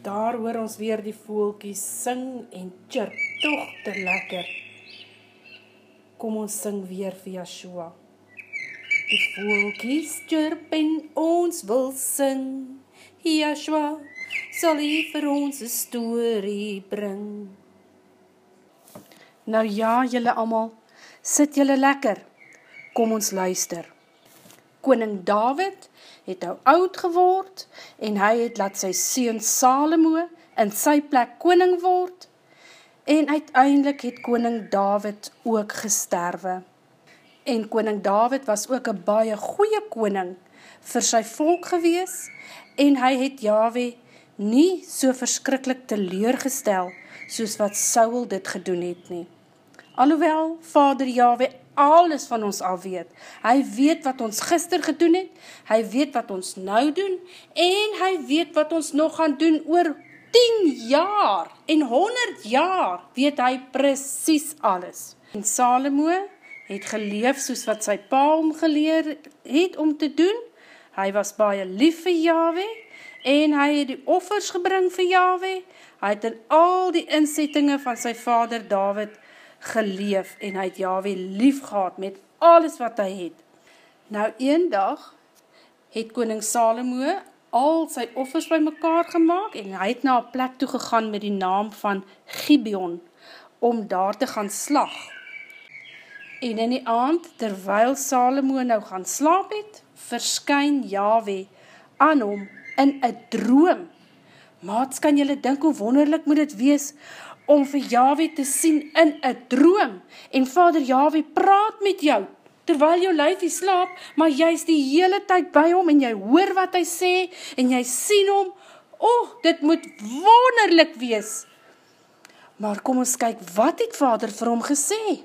Daar hoor ons weer die voeltjies sing en chirp, toch te lekker. Kom ons sing weer vir Yeshua. Die voeltjies chirp en ons wil sing. Yeshua sal hy vir ons 'n storie bring. Nou ja, julle almal, sit julle lekker. Kom ons luister. Koning Dawid het nou oud geword en hy het laat sy seun Salomo in sy plek koning word en uiteindelik het koning Dawid ook gesterwe. En koning Dawid was ook 'n baie goeie koning vir sy volk gewees en hy het Jahwe nie so verskriklik teleurgestel soos wat Saul dit gedoen het nie. Alhoewel Vader Jahwe alles van ons al weet. Hy weet wat ons gister gedoen het, hy weet wat ons nou doen, en hy weet wat ons nog gaan doen oor 10 jaar en 100 jaar, weet hy presies alles. En Salomo het geleef soos wat sy pa hom geleer het om te doen. Hy was baie lief vir Jahwe, en hy het die offers gebring vir Jahwe. Hy het in al die insettinge van sy vader Dawid geleef en hy het Jahwe lief gehad met alles wat hy het. Nou eendag het koning Salomo al sy offers by mekaar gemaak en hy het na 'n plek toe gegaan met die naam van Gibeon om daar te gaan slag. En in die aand, terwyl Salomo nou gaan slaap het, verskyn Jahwe aan hom in 'n droom. Maats, kan julle dink hoe wonderlik moet dit wees om vir Jahwe te sien in 'n droom, en Vader Jahwe praat met jou, terwyl jou lyfie slaap, maar jy is die hele tyd by hom, en jy hoor wat hy sê, en jy sien hom. Dit moet wonderlik wees. Maar kom ons kyk, wat het Vader vir hom gesê?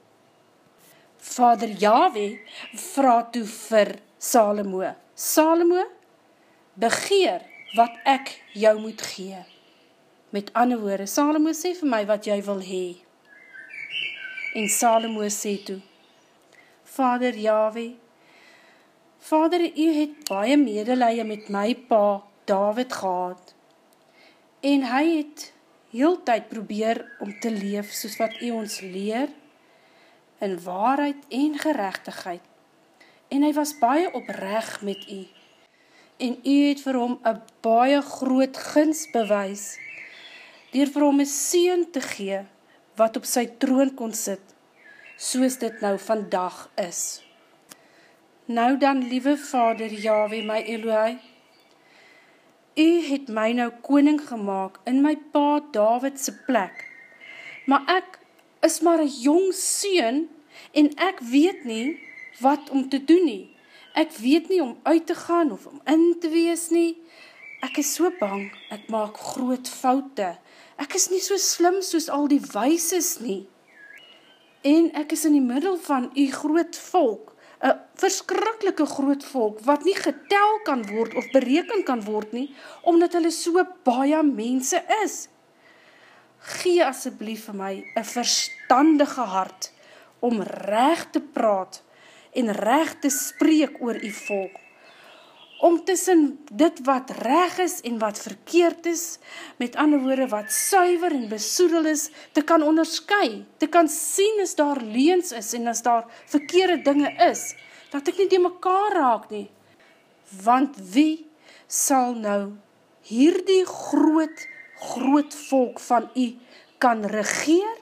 Vader Jahwe vra toe vir Salomo, Salomo, begeer wat ek jou moet gee. Met ander woorde, Salomo sê vir my wat jy wil hê. En Salomo sê toe, Vader Jahwe, Vader, u het baie medelee met my pa Dawid gehad. En hy het heeltyd probeer om te leef soos wat u ons leer, in waarheid en geregtigheid. En hy was baie opreg met u. En u het vir hom 'n baie groot guns bewys, deur vir hom 'n seun te gee, wat op sy troon kon sit, soos dit nou vandag is. Nou dan, liewe Vader Jahwe, my Elohai, u het my nou koning gemaak in my pa Dawid se plek, maar ek is maar 'n jong seun, en ek weet nie wat om te doen nie. Ek weet nie om uit te gaan of om in te wees nie. Ek is so bang, ek maak groot foute. Ek is nie so slim soos al die wyses nie. En ek is in die middel van u groot volk, 'n verskriklike groot volk, wat nie getel kan word of bereken kan word nie, omdat hulle so baie mense is. Gee asseblief vir my 'n verstandige hart, om reg te praat, en reg te spreek oor u volk, om tussen dit wat reg is en wat verkeerd is, met ander woorde wat suiwer en besoedel is, te kan onderskei, te kan sien as daar leuns is en as daar verkeerde dinge is, dat ek nie die mekaar raak nie. Want wie sal nou hierdie groot volk van u kan regeer?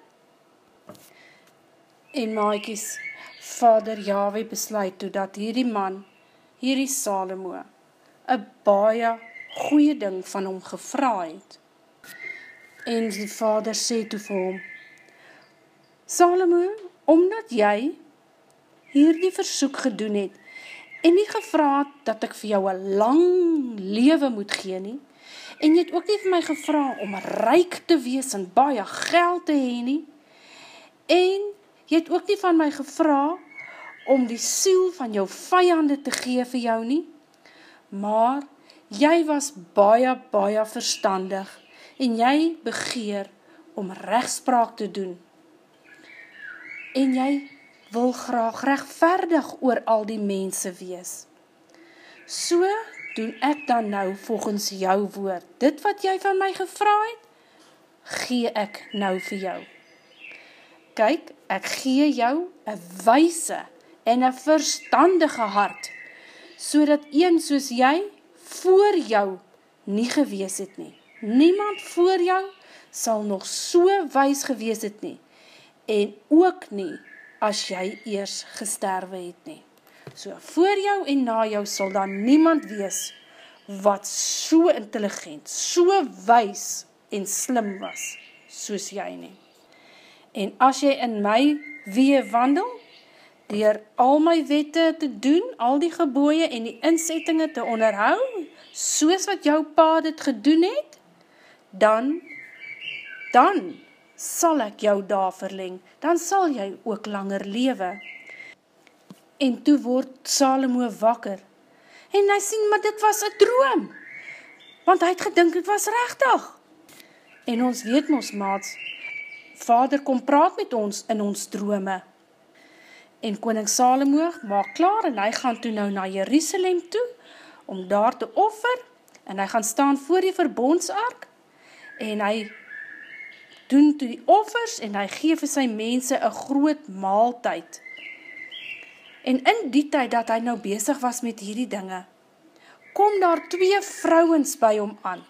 En maatjies, Vader Jahwe besluit toe dat hierdie man, hierdie Salomo, 'n baie goeie ding van hom gevra het. En die Vader sê toe vir hom, Salomo, omdat jy hierdie versoek gedoen het, en nie gevra het dat ek vir jou 'n lang lewe moet gee nie, en jy het ook nie vir my gevra om ryk te wees en baie geld te hê nie, en jy het ook nie van my gevra om die siel van jou vyande te gee vir jou nie, maar jy was baie verstandig en jy begeer om regspraak te doen. En jy wil graag regverdig oor al die mense wees. So doen ek dan nou volgens jou woord? Dit wat jy van my gevra het, gee ek nou vir jou. Kyk, ek gee jou 'n wyse en 'n verstandige hart, sodat een soos jy voor jou nie gewees het nie. Niemand voor jou sal nog so wys gewees het nie, en ook nie as jy eers gesterwe het nie. So voor jou en na jou sal dan niemand wees wat so intelligent, so wys en slim was, soos jy nie. En as jy in my weë wandel, deur al my wette te doen, al die gebooie en die insettinge te onderhou, soos wat jou pa dit gedoen het, dan sal ek jou daar verleng, dan sal jy ook langer lewe. En toe word Salomo wakker, en hy sien, maar dit was 'n droom, want hy het gedink het was regtig. En ons weet mos, maats, Vader kom praat met ons in ons drome. En koning Salomo maak klaar, en hy gaan toe nou na Jerusalem toe, om daar te offer, en hy gaan staan voor die verbondsark, en hy doen toe die offers, en hy gee vir sy mense 'n groot maaltyd. En in die tyd dat hy nou besig was met hierdie dinge, kom daar 2 vrouens by hom aan.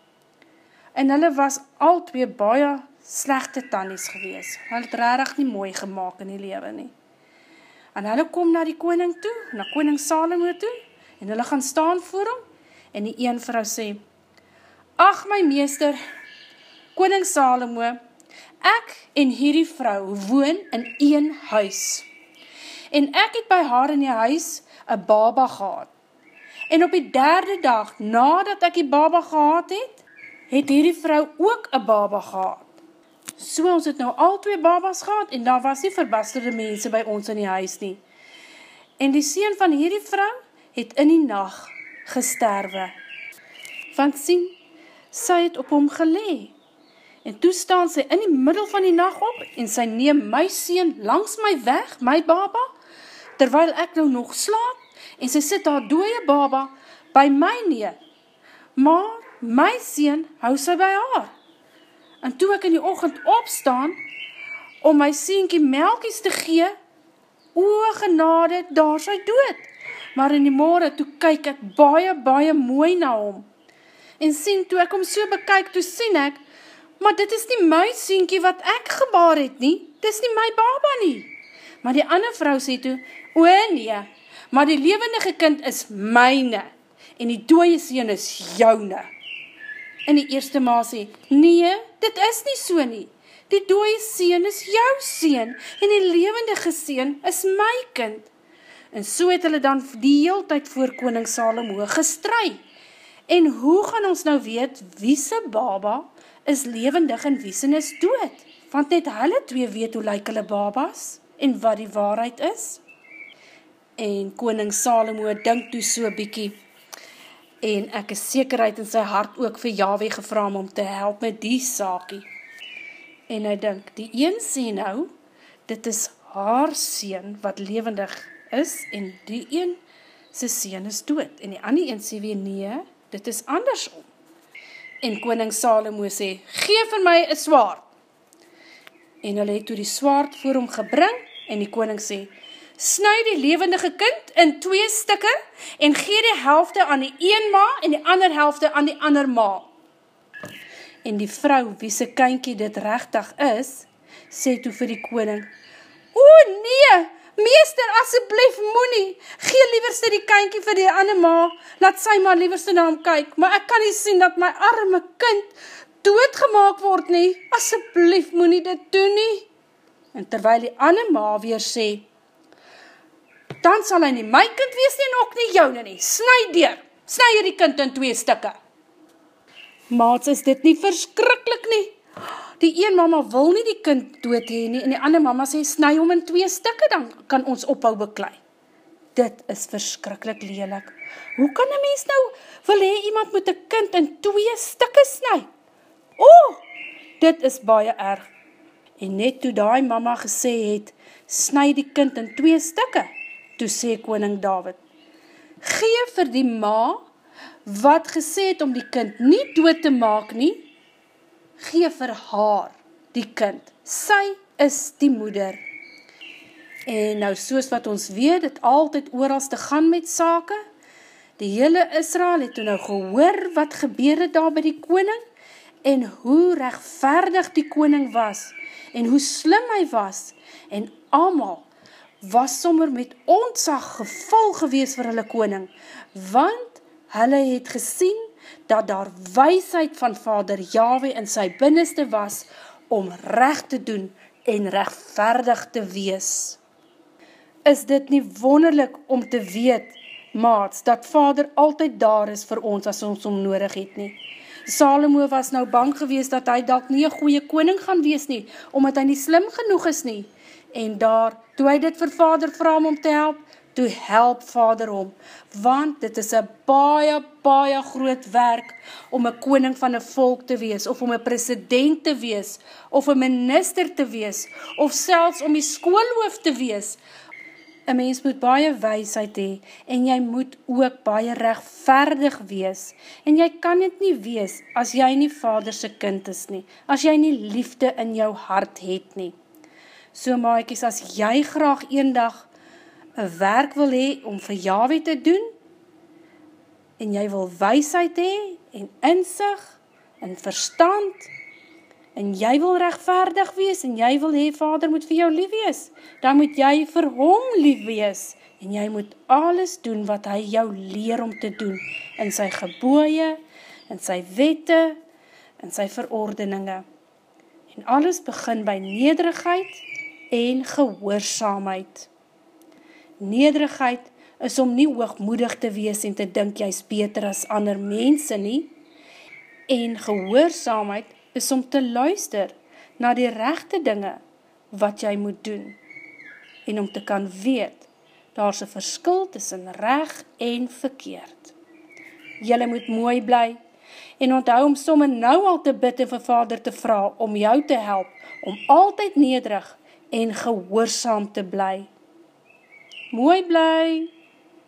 En hulle was al 2 baie slegte tannies gewees. Hulle het regtig nie mooi gemaak in die lewe nie. En hulle kom na die koning toe, na koning Salomo toe, en hulle gaan staan voor hom, en die een vrou sê, ag my meester, koning Salomo, ek en hierdie vrou woon in een huis. En ek het by haar in die huis 'n baba gehad. En op die 3de dag, nadat ek die baba gehad het, het hierdie vrou ook 'n baba gehad. So ons het nou al 2 babas gehad, en daar was nie verbasterde mense by ons in die huis nie. En die seun van hierdie vrou het in die nag gesterwe. Want sien, sy het op hom gelê. En toe staan sy in die middel van die nag op, en sy neem my seun langs my weg, my baba, terwyl ek nou nog slaap, en sy sit haar dooie baba by my neer. Maar my seun hou sy by haar. En toe ek in die oggend opstaan, om my seentjie melkies te gee, o genade, daar sy dood. Maar in die môre, toe kyk ek baie mooi na hom. En sien, toe ek hom so bekyk, toe sien ek, maar dit is nie my seentjie wat ek gebaar het nie, dit is nie my baba nie. Maar die ander vrou sê toe, o nee, maar die lewendige kind is myne, en die dooie seun is joune. En die eerste ma sê, nee, dit is nie so nie. Die dooie seun is jou seun, en die lewendige seun is my kind. En so het hulle dan die hele tyd voor koning Salomo gestry. En hoe gaan ons nou weet, wie se baba is lewendig en wie se is dood? Want net hulle 2 weet hoe lyk hulle babas, en wat die waarheid is. En koning Salomo dink toe so bietjie, en ek is sekerheid in sy hart ook vir Jahwe gevra om te help met die saakie. En hy dink, die een sê nou, dit is haar seun wat lewendig is, en die een sy seun is dood. En die ander een sê weer, nee, dit is andersom. En koning Salomo sê, gee vir my 'n swaard. En hulle het toe die swaard voor hom gebring, en die koning sê, sny die lewendige kind in 2 stukke, en gee die helfte aan die een ma, en die ander helfte aan die ander ma. En die vrou, wie se kindjie dit regtig is, sê toe vir die koning, o nee, meester, asseblief moenie, gee liewerste die kindjie vir die ander ma, laat sy maar liewerste na hom kyk, maar ek kan nie sien dat my arme kind doodgemaak word nie, asseblief moenie dit doen nie. En terwyl die ander ma weer sê, dan sal hy nie my kind wees nie, en ook nie joune nie, sny deur, sny hierdie kind in 2 stukke. Maats, is dit nie verskriklik nie? Die een mama wil nie die kind dood hê nie, en die ander mama sê, sny hom in 2 stukke, dan kan ons ophou beklei. Dit is verskriklik lelik. Hoe kan 'n mens nou wil hê iemand moet 'n kind in 2 stukke sny? Dit is baie erg. En net toe daai mamma gesê het, sny die kind in 2 stukke, toe sê koning Dawid, gee vir die ma wat gesê het om die kind nie dood te maak nie, gee vir haar die kind. Sy is die moeder. En nou soos wat ons weet, het altyd oral te gaan met sake. Die hele Israel het toe nou gehoor wat gebeur het daar by die koning, en hoe regverdig die koning was, en hoe slim hy was, en almal was sommer met ontzag gevul gewees vir hulle koning, want hulle het gesien dat daar wysheid van Vader Jahwe in sy binneste was om reg te doen en regverdig te wees. Is dit nie wonderlik om te weet, maats, dat Vader altyd daar is vir ons as ons hom nodig het nie? Salomo was nou bang gewees dat hy dalk nie 'n goeie koning gaan wees nie, omdat hy nie slim genoeg is nie. En daar, toe hy dit vir Vader vra om te help, toe help Vader hom, want dit is 'n baie, baie groot werk om 'n koning van 'n volk te wees, of om 'n president te wees, of 'n minister te wees, of selfs om die skoolhoof te wees. 'n Mens moet baie wysheid hê, en jy moet ook baie regverdig wees, en jy kan dit nie wees, as jy nie Vader se kind is nie, as jy nie liefde in jou hart het nie. So maatjies, as jy graag eendag 'n werk wil hê om vir Jahwe te doen, en jy wil wysheid hê, en insig, en verstand, en jy wil regverdig wees, en jy wil hê Vader moet vir jou lief wees, dan moet jy vir hom lief wees, en jy moet alles doen wat hy jou leer om te doen, in sy gebooie, in sy wette, in sy verordeninge. En alles begin by nederigheid en gehoorsaamheid. Nederigheid is om nie hoogmoedig te wees en te dink jy's beter as ander mense nie, en gehoorsaamheid is om te luister na die regte dinge wat jy moet doen, en om te kan weet, daar's 'n verskil tussen reg en verkeerd. Julle moet mooi bly, en onthou om sommer nou al te bid en vir Vader te vra om jou te help, om altyd nederig en gehoorsaam te bly. Mooi bly!